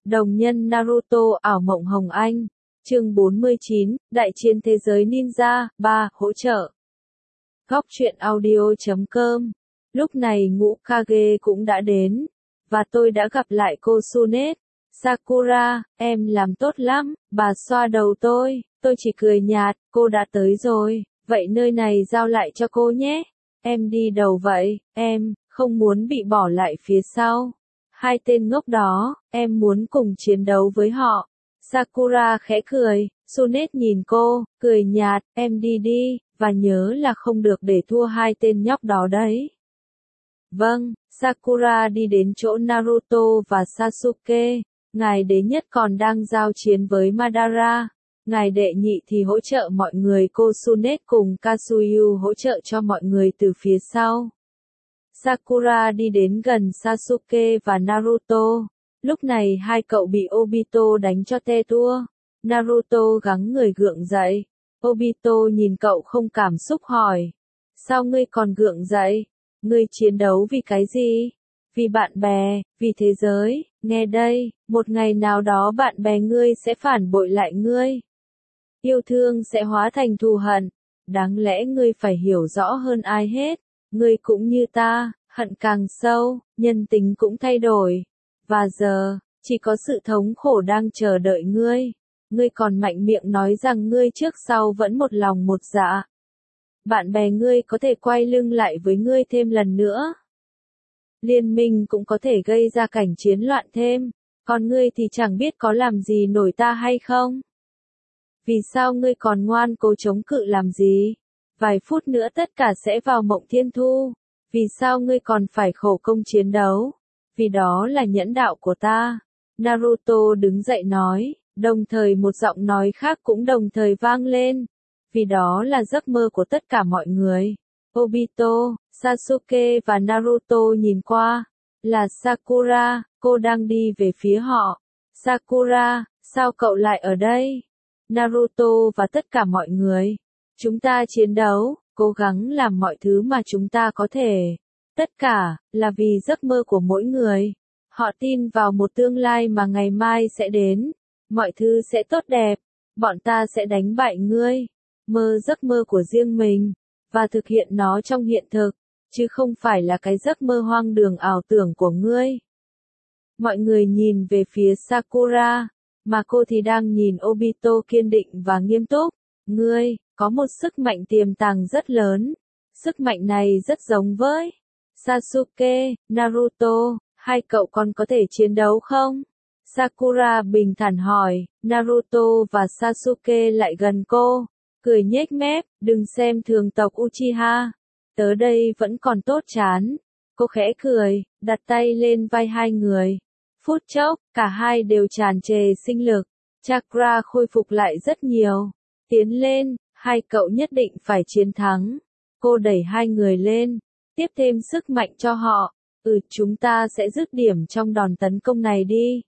Đồng nhân Naruto ảo mộng Hồng Anh. Chương 49, Đại chiến thế giới ninja, 3, hỗ trợ. Góc truyện audio.com. Lúc này Ngũ Kage cũng đã đến, và tôi đã gặp lại cô Tsunade. Sakura, em làm tốt lắm, bà xoa đầu tôi chỉ cười nhạt, cô đã tới rồi, vậy nơi này giao lại cho cô nhé. Em đi đầu vậy, em không muốn bị bỏ lại phía sau. Hai tên ngốc đó, em muốn cùng chiến đấu với họ. Sakura khẽ cười, Tsunade nhìn cô, cười nhạt, em đi đi, và nhớ là không được để thua hai tên nhóc đó đấy. Vâng, Sakura đi đến chỗ Naruto và Sasuke, ngài đế nhất còn đang giao chiến với Madara. Ngài đệ nhị thì hỗ trợ mọi người, cô Tsunade cùng Kasuyu hỗ trợ cho mọi người từ phía sau. Sakura đi đến gần Sasuke và Naruto. Lúc này hai cậu bị Obito đánh cho te tua. Naruto gắng người gượng dậy. Obito nhìn cậu không cảm xúc hỏi. Sao ngươi còn gượng dậy? Ngươi chiến đấu vì cái gì? Vì bạn bè, vì thế giới. Nghe đây, một ngày nào đó bạn bè ngươi sẽ phản bội lại ngươi. Yêu thương sẽ hóa thành thù hận. Đáng lẽ ngươi phải hiểu rõ hơn ai hết. Ngươi cũng như ta, hận càng sâu, nhân tính cũng thay đổi. Và giờ, chỉ có sự thống khổ đang chờ đợi ngươi. Ngươi còn mạnh miệng nói rằng ngươi trước sau vẫn một lòng một dạ. Bạn bè ngươi có thể quay lưng lại với ngươi thêm lần nữa. Liên minh cũng có thể gây ra cảnh chiến loạn thêm. Còn ngươi thì chẳng biết có làm gì nổi ta hay không? Vì sao ngươi còn ngoan cố chống cự làm gì? Vài phút nữa tất cả sẽ vào mộng thiên thu. Vì sao ngươi còn phải khổ công chiến đấu? Vì đó là nhẫn đạo của ta. Naruto đứng dậy nói, đồng thời một giọng nói khác cũng đồng thời vang lên. Vì đó là giấc mơ của tất cả mọi người. Obito, Sasuke và Naruto nhìn qua. Là Sakura, cô đang đi về phía họ. Sakura, sao cậu lại ở đây? Naruto và tất cả mọi người. Chúng ta chiến đấu, cố gắng làm mọi thứ mà chúng ta có thể. Tất cả, là vì giấc mơ của mỗi người. Họ tin vào một tương lai mà ngày mai sẽ đến. Mọi thứ sẽ tốt đẹp. Bọn ta sẽ đánh bại ngươi. Mơ giấc mơ của riêng mình. Và thực hiện nó trong hiện thực. Chứ không phải là cái giấc mơ hoang đường ảo tưởng của ngươi. Mọi người nhìn về phía Sakura. Mà cô thì đang nhìn Obito kiên định và nghiêm túc. Ngươi, có một sức mạnh tiềm tàng rất lớn. Sức mạnh này rất giống với Sasuke, Naruto, hai cậu còn có thể chiến đấu không? Sakura bình thản hỏi, Naruto và Sasuke lại gần cô, cười nhếch mép, đừng xem thường tộc Uchiha. Tớ đây vẫn còn tốt chán. Cô khẽ cười, đặt tay lên vai hai người. Phút chốc, cả hai đều tràn trề sinh lực. Chakra khôi phục lại rất nhiều. Tiến lên, hai cậu nhất định phải chiến thắng. Cô đẩy hai người lên, tiếp thêm sức mạnh cho họ. Chúng ta sẽ dứt điểm trong đòn tấn công này đi.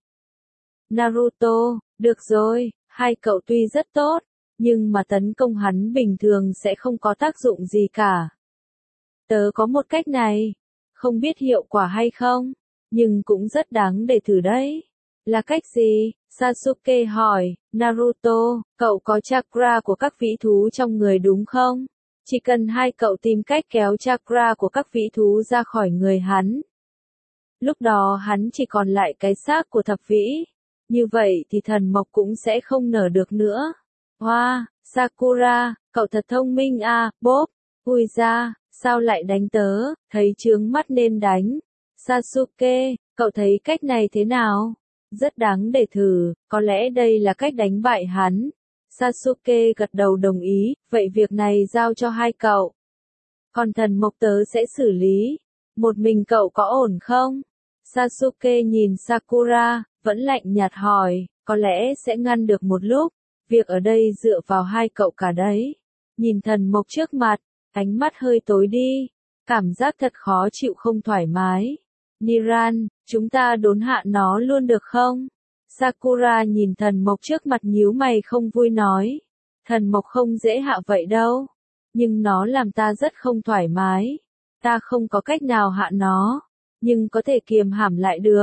Naruto, được rồi, hai cậu tuy rất tốt, nhưng mà tấn công hắn bình thường sẽ không có tác dụng gì cả. Tớ có một cách này, không biết hiệu quả hay không, nhưng cũng rất đáng để thử đấy. Là cách gì? Sasuke hỏi, Naruto, cậu có chakra của các vĩ thú trong người đúng không? Chỉ cần hai cậu tìm cách kéo chakra của các vĩ thú ra khỏi người hắn. Lúc đó hắn chỉ còn lại cái xác của thập vĩ. Như vậy thì thần mộc cũng sẽ không nở được nữa. Hoa, Sakura, cậu thật thông minh à, Bob. Ui da, sao lại đánh tớ, thấy chướng mắt nên đánh. Sasuke, cậu thấy cách này thế nào? Rất đáng để thử, có lẽ đây là cách đánh bại hắn. Sasuke gật đầu đồng ý, vậy việc này giao cho hai cậu. Còn thần mộc tớ sẽ xử lý. Một mình cậu có ổn không? Sasuke nhìn Sakura, vẫn lạnh nhạt hỏi, có lẽ sẽ ngăn được một lúc. Việc ở đây dựa vào hai cậu cả đấy. Nhìn thần mộc trước mặt, ánh mắt hơi tối đi. Cảm giác thật khó chịu không thoải mái. Niran, chúng ta đốn hạ nó luôn được không? Sakura nhìn thần mộc trước mặt nhíu mày không vui nói. Thần mộc không dễ hạ vậy đâu. Nhưng nó làm ta rất không thoải mái. Ta không có cách nào hạ nó. Nhưng có thể kiềm hãm lại được.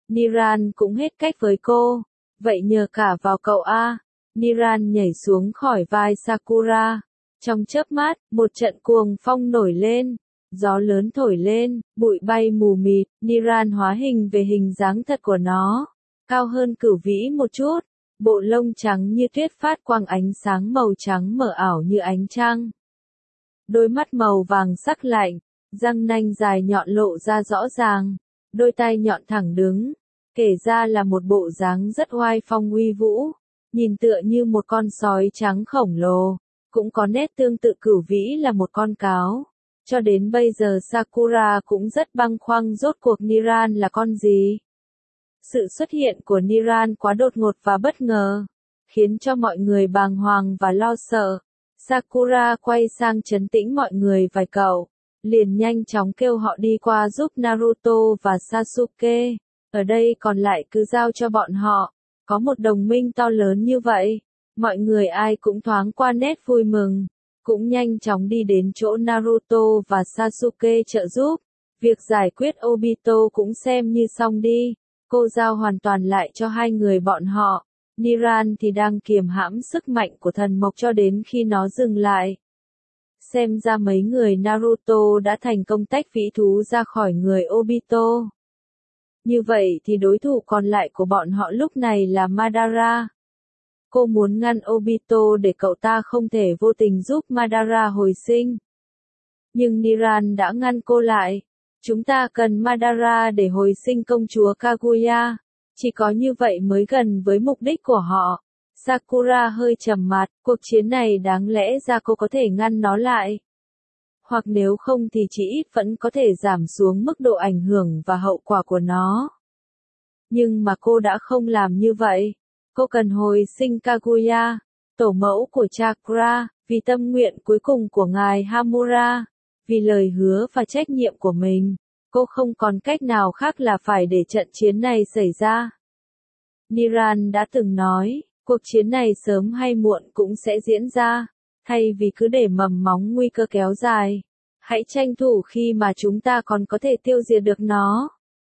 Niran cũng hết cách với cô. Vậy nhờ cả vào cậu a. Niran nhảy xuống khỏi vai Sakura. Trong chớp mắt, một trận cuồng phong nổi lên. Gió lớn thổi lên, bụi bay mù mịt, Niran hóa hình về hình dáng thật của nó. Cao hơn Cửu Vĩ một chút. Bộ lông trắng như tuyết phát quang ánh sáng màu trắng mờ ảo như ánh trăng. Đôi mắt màu vàng sắc lạnh, răng nanh dài nhọn lộ ra rõ ràng, đôi tai nhọn thẳng đứng, kể ra là một bộ dáng rất oai phong uy vũ, nhìn tựa như một con sói trắng khổng lồ, cũng có nét tương tự Cửu Vĩ là một con cáo. Cho đến bây giờ Sakura cũng rất băn khoăn rốt cuộc Niran là con gì. Sự xuất hiện của Niran quá đột ngột và bất ngờ, khiến cho mọi người bàng hoàng và lo sợ. Sakura quay sang trấn tĩnh mọi người vài câu, liền nhanh chóng kêu họ đi qua giúp Naruto và Sasuke. Ở đây còn lại cứ giao cho bọn họ, có một đồng minh to lớn như vậy. Mọi người ai cũng thoáng qua nét vui mừng, cũng nhanh chóng đi đến chỗ Naruto và Sasuke trợ giúp. Việc giải quyết Obito cũng xem như xong đi, cô giao hoàn toàn lại cho hai người bọn họ. Niran thì đang kiềm hãm sức mạnh của thần mộc cho đến khi nó dừng lại. Xem ra mấy người Naruto đã thành công tách vĩ thú ra khỏi người Obito. Như vậy thì đối thủ còn lại của bọn họ lúc này là Madara. Cô muốn ngăn Obito để cậu ta không thể vô tình giúp Madara hồi sinh. Nhưng Niran đã ngăn cô lại. Chúng ta cần Madara để hồi sinh công chúa Kaguya. Chỉ có như vậy mới gần với mục đích của họ. Sakura hơi trầm mặt, cuộc chiến này đáng lẽ ra cô có thể ngăn nó lại. Hoặc nếu không thì chỉ ít vẫn có thể giảm xuống mức độ ảnh hưởng và hậu quả của nó. Nhưng mà cô đã không làm như vậy. Cô cần hồi sinh Kaguya, tổ mẫu của Chakra, vì tâm nguyện cuối cùng của ngài Hamura, vì lời hứa và trách nhiệm của mình. Cô không còn cách nào khác là phải để trận chiến này xảy ra. Niran đã từng nói, cuộc chiến này sớm hay muộn cũng sẽ diễn ra, thay vì cứ để mầm móng nguy cơ kéo dài. Hãy tranh thủ khi mà chúng ta còn có thể tiêu diệt được nó.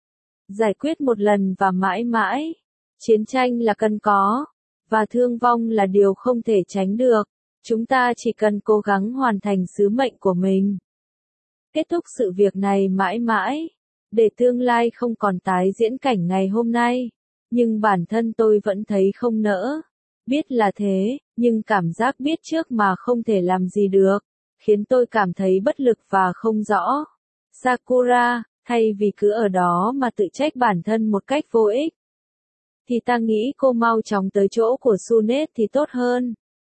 Giải quyết một lần và mãi mãi. Chiến tranh là cần có, và thương vong là điều không thể tránh được. Chúng ta chỉ cần cố gắng hoàn thành sứ mệnh của mình. Kết thúc sự việc này mãi mãi, để tương lai không còn tái diễn cảnh ngày hôm nay. Nhưng bản thân tôi vẫn thấy không nỡ. Biết là thế, nhưng cảm giác biết trước mà không thể làm gì được, khiến tôi cảm thấy bất lực và không rõ. Sakura, thay vì cứ ở đó mà tự trách bản thân một cách vô ích, thì ta nghĩ cô mau chóng tới chỗ của Tsunade thì tốt hơn.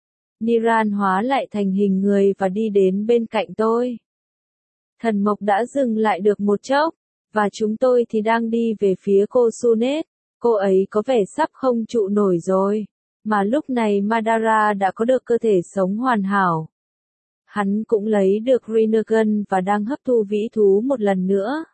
Niran hóa lại thành hình người và đi đến bên cạnh tôi. Thần mộc đã dừng lại được một chốc, và chúng tôi thì đang đi về phía cô Tsunade. Cô ấy có vẻ sắp không trụ nổi rồi, mà lúc này Madara đã có được cơ thể sống hoàn hảo. Hắn cũng lấy được Rinnegan và đang hấp thu vĩ thú một lần nữa.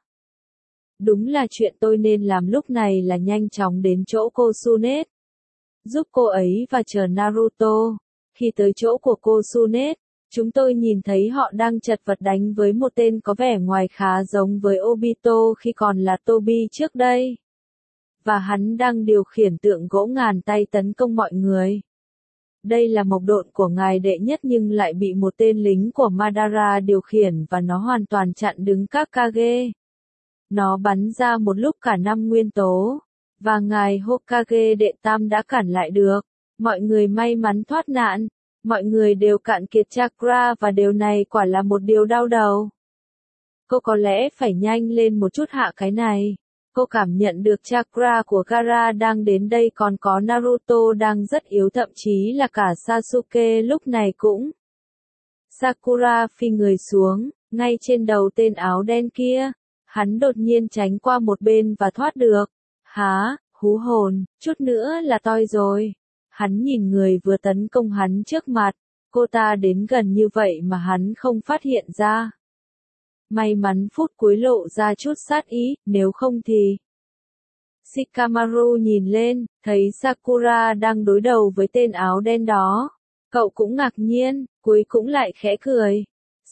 Đúng là chuyện tôi nên làm lúc này là nhanh chóng đến chỗ cô Tsunade, giúp cô ấy và chờ Naruto. Khi tới chỗ của cô Tsunade, chúng tôi nhìn thấy họ đang chật vật đánh với một tên có vẻ ngoài khá giống với Obito khi còn là Tobi trước đây. Và hắn đang điều khiển tượng gỗ ngàn tay tấn công mọi người. Đây là mộc độn của ngài đệ nhất nhưng lại bị một tên lính của Madara điều khiển và nó hoàn toàn chặn đứng các Kage. Nó bắn ra một lúc cả 5 nguyên tố, và ngài Hokage đệ tam đã cản lại được. Mọi người may mắn thoát nạn, mọi người đều cạn kiệt chakra và điều này quả là một điều đau đầu. Cô có lẽ phải nhanh lên một chút hạ cái này. Cô cảm nhận được chakra của Gaara đang đến đây, còn có Naruto đang rất yếu, thậm chí là cả Sasuke lúc này cũng. Sakura phi người xuống, ngay trên đầu tên áo đen kia. Hắn đột nhiên tránh qua một bên và thoát được. Há, hú hồn, chút nữa là toi rồi. Hắn nhìn người vừa tấn công hắn trước mặt. Cô ta đến gần như vậy mà hắn không phát hiện ra. May mắn phút cuối lộ ra chút sát ý, nếu không thì. Shikamaru nhìn lên, thấy Sakura đang đối đầu với tên áo đen đó. Cậu cũng ngạc nhiên, cuối cũng lại khẽ cười.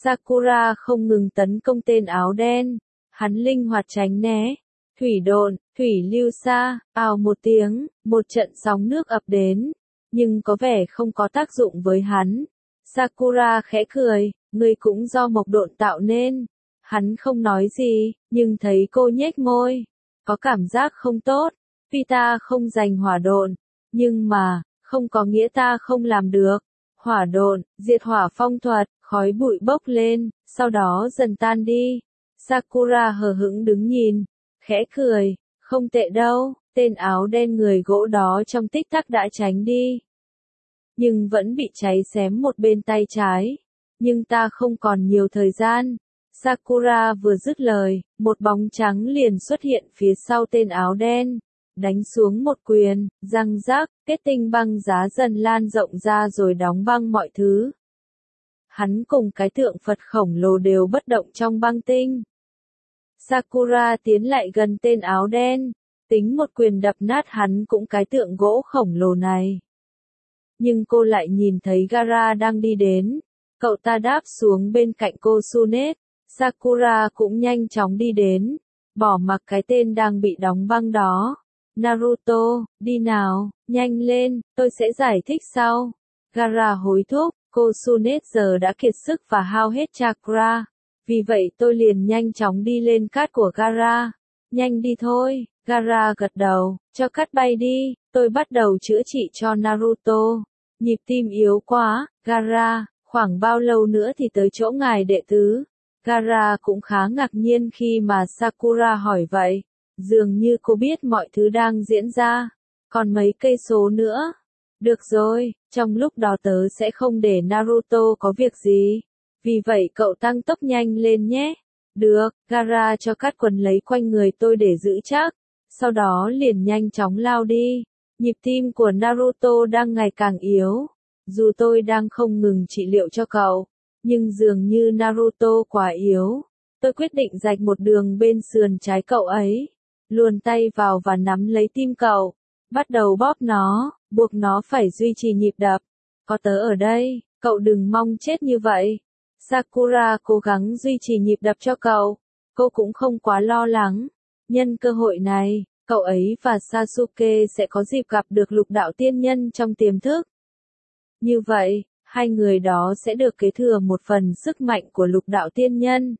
Sakura không ngừng tấn công tên áo đen. Hắn linh hoạt tránh né. Thủy lưu xa, ào một tiếng, một trận sóng nước ập đến, nhưng có vẻ không có tác dụng với hắn. Sakura khẽ cười, ngươi cũng do mộc độn tạo nên. Hắn không nói gì, nhưng thấy cô nhếch môi, có cảm giác không tốt. Tuy ta không giành hỏa độn, nhưng mà, không có nghĩa ta không làm được. Hỏa độn, diệt hỏa phong thuật, khói bụi bốc lên, sau đó dần tan đi. Sakura hờ hững đứng nhìn, khẽ cười, không tệ đâu, tên áo đen người gỗ đó trong tích tắc đã tránh đi. Nhưng vẫn bị cháy xém một bên tay trái. Nhưng ta không còn nhiều thời gian. Sakura vừa dứt lời, một bóng trắng liền xuất hiện phía sau tên áo đen. Đánh xuống một quyền, răng rác, kết tinh băng giá dần lan rộng ra rồi đóng băng mọi thứ. Hắn cùng cái tượng Phật khổng lồ đều bất động trong băng tinh. Sakura tiến lại gần tên áo đen, tính một quyền đập nát hắn cũng cái tượng gỗ khổng lồ này. Nhưng cô lại nhìn thấy Gaara đang đi đến. Cậu ta đáp xuống bên cạnh cô Tsunade. Sakura cũng nhanh chóng đi đến, bỏ mặc cái tên đang bị đóng băng đó. Naruto, đi nào, nhanh lên, tôi sẽ giải thích sau. Gaara hối thúc, cô Tsunade giờ đã kiệt sức và hao hết chakra. Vì vậy tôi liền nhanh chóng đi lên cát của Gaara. Nhanh đi thôi, Gaara gật đầu, cho cát bay đi, tôi bắt đầu chữa trị cho Naruto. Nhịp tim yếu quá, Gaara, khoảng bao lâu nữa thì tới chỗ ngài đệ tứ? Gaara cũng khá ngạc nhiên khi mà Sakura hỏi vậy. Dường như cô biết mọi thứ đang diễn ra. Còn mấy cây số nữa. Được rồi, trong lúc đó tớ sẽ không để Naruto có việc gì. Vì vậy cậu tăng tốc nhanh lên nhé. Được, Gaara cho cát quần lấy quanh người tôi để giữ chắc. Sau đó liền nhanh chóng lao đi. Nhịp tim của Naruto đang ngày càng yếu. Dù tôi đang không ngừng trị liệu cho cậu, nhưng dường như Naruto quá yếu. Tôi quyết định rạch một đường bên sườn trái cậu ấy. Luồn tay vào và nắm lấy tim cậu. Bắt đầu bóp nó, buộc nó phải duy trì nhịp đập. Có tớ ở đây, cậu đừng mong chết như vậy. Sakura cố gắng duy trì nhịp đập cho cậu. Cô cũng không quá lo lắng. Nhân cơ hội này, cậu ấy và Sasuke sẽ có dịp gặp được lục đạo tiên nhân trong tiềm thức. Như vậy, hai người đó sẽ được kế thừa một phần sức mạnh của lục đạo tiên nhân.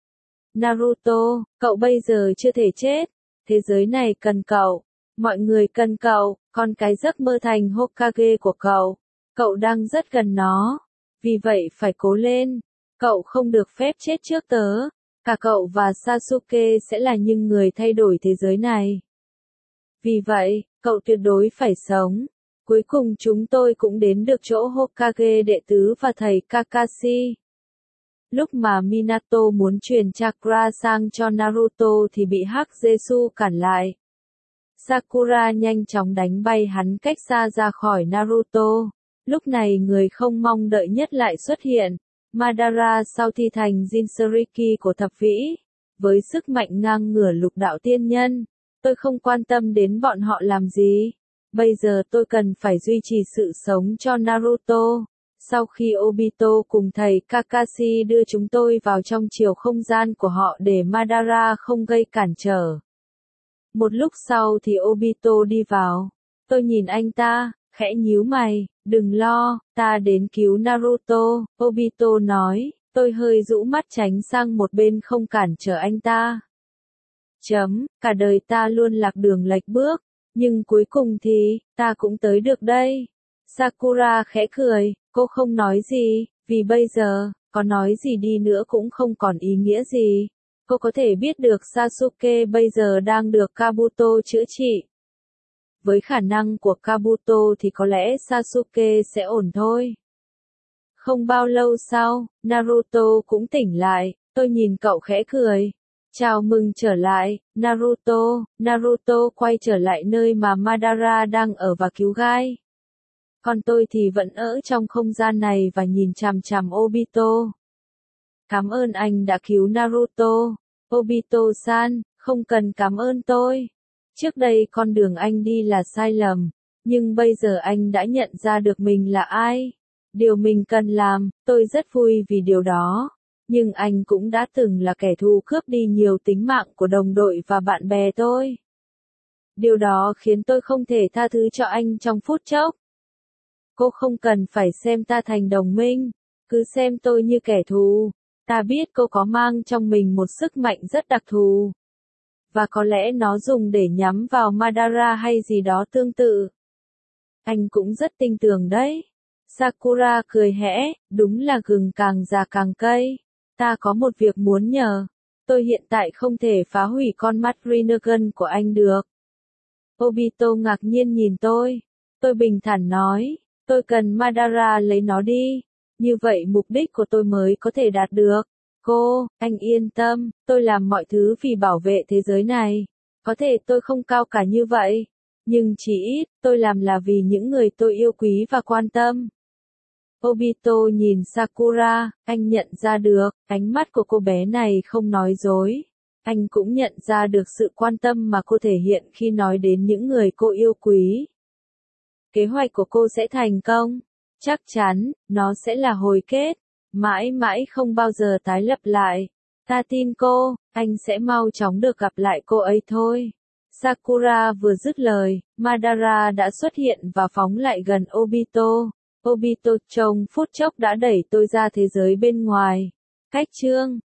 Naruto, cậu bây giờ chưa thể chết. Thế giới này cần cậu. Mọi người cần cậu, còn cái giấc mơ thành Hokage của cậu. Cậu đang rất gần nó. Vì vậy phải cố lên. Cậu không được phép chết trước tớ. Cả cậu và Sasuke sẽ là những người thay đổi thế giới này. Vì vậy, cậu tuyệt đối phải sống. Cuối cùng chúng tôi cũng đến được chỗ Hokage đệ tứ và thầy Kakashi. Lúc mà Minato muốn truyền chakra sang cho Naruto thì bị Hắc Jesu cản lại. Sakura nhanh chóng đánh bay hắn cách xa ra khỏi Naruto. Lúc này người không mong đợi nhất lại xuất hiện. Madara sau thi thành Jinchuriki của thập vĩ. Với sức mạnh ngang ngửa lục đạo tiên nhân. Tôi không quan tâm đến bọn họ làm gì. Bây giờ tôi cần phải duy trì sự sống cho Naruto. Sau khi Obito cùng thầy Kakashi đưa chúng tôi vào trong chiều không gian của họ để Madara không gây cản trở. Một lúc sau thì Obito đi vào. Tôi nhìn anh ta, khẽ nhíu mày, đừng lo, ta đến cứu Naruto, Obito nói, tôi hơi rũ mắt tránh sang một bên không cản trở anh ta. Cả đời ta luôn lạc đường lệch bước, nhưng cuối cùng thì, ta cũng tới được đây. Sakura khẽ cười, cô không nói gì, vì bây giờ, có nói gì đi nữa cũng không còn ý nghĩa gì. Cô có thể biết được Sasuke bây giờ đang được Kabuto chữa trị. Với khả năng của Kabuto thì có lẽ Sasuke sẽ ổn thôi. Không bao lâu sau, Naruto cũng tỉnh lại, tôi nhìn cậu khẽ cười. Chào mừng trở lại, Naruto. Naruto quay trở lại nơi mà Madara đang ở và cứu Gai. Còn tôi thì vẫn ở trong không gian này và nhìn chằm chằm Obito. Cảm ơn anh đã cứu Naruto. Obito-san, không cần cảm ơn tôi. Trước đây con đường anh đi là sai lầm, nhưng bây giờ anh đã nhận ra được mình là ai. Điều mình cần làm, tôi rất vui vì điều đó. Nhưng anh cũng đã từng là kẻ thù cướp đi nhiều tính mạng của đồng đội và bạn bè tôi. Điều đó khiến tôi không thể tha thứ cho anh trong phút chốc. Cô không cần phải xem ta thành đồng minh, cứ xem tôi như kẻ thù. Ta biết cô có mang trong mình một sức mạnh rất đặc thù. Và có lẽ nó dùng để nhắm vào Madara hay gì đó tương tự. Anh cũng rất tin tưởng đấy. Sakura cười hẽ, đúng là gừng càng già càng cay. Ta có một việc muốn nhờ. Tôi hiện tại không thể phá hủy con mắt Rinnegan của anh được. Obito ngạc nhiên nhìn tôi. Tôi bình thản nói, tôi cần Madara lấy nó đi. Như vậy mục đích của tôi mới có thể đạt được. Cô, anh yên tâm, tôi làm mọi thứ vì bảo vệ thế giới này. Có thể tôi không cao cả như vậy, nhưng chỉ ít, tôi làm là vì những người tôi yêu quý và quan tâm. Obito nhìn Sakura, anh nhận ra được, ánh mắt của cô bé này không nói dối. Anh cũng nhận ra được sự quan tâm mà cô thể hiện khi nói đến những người cô yêu quý. Kế hoạch của cô sẽ thành công. Chắc chắn, nó sẽ là hồi kết. Mãi mãi không bao giờ tái lập lại. Ta tin cô, anh sẽ mau chóng được gặp lại cô ấy thôi. Sakura vừa dứt lời, Madara đã xuất hiện và phóng lại gần Obito. Obito trong phút chốc đã đẩy tôi ra thế giới bên ngoài. Cách chương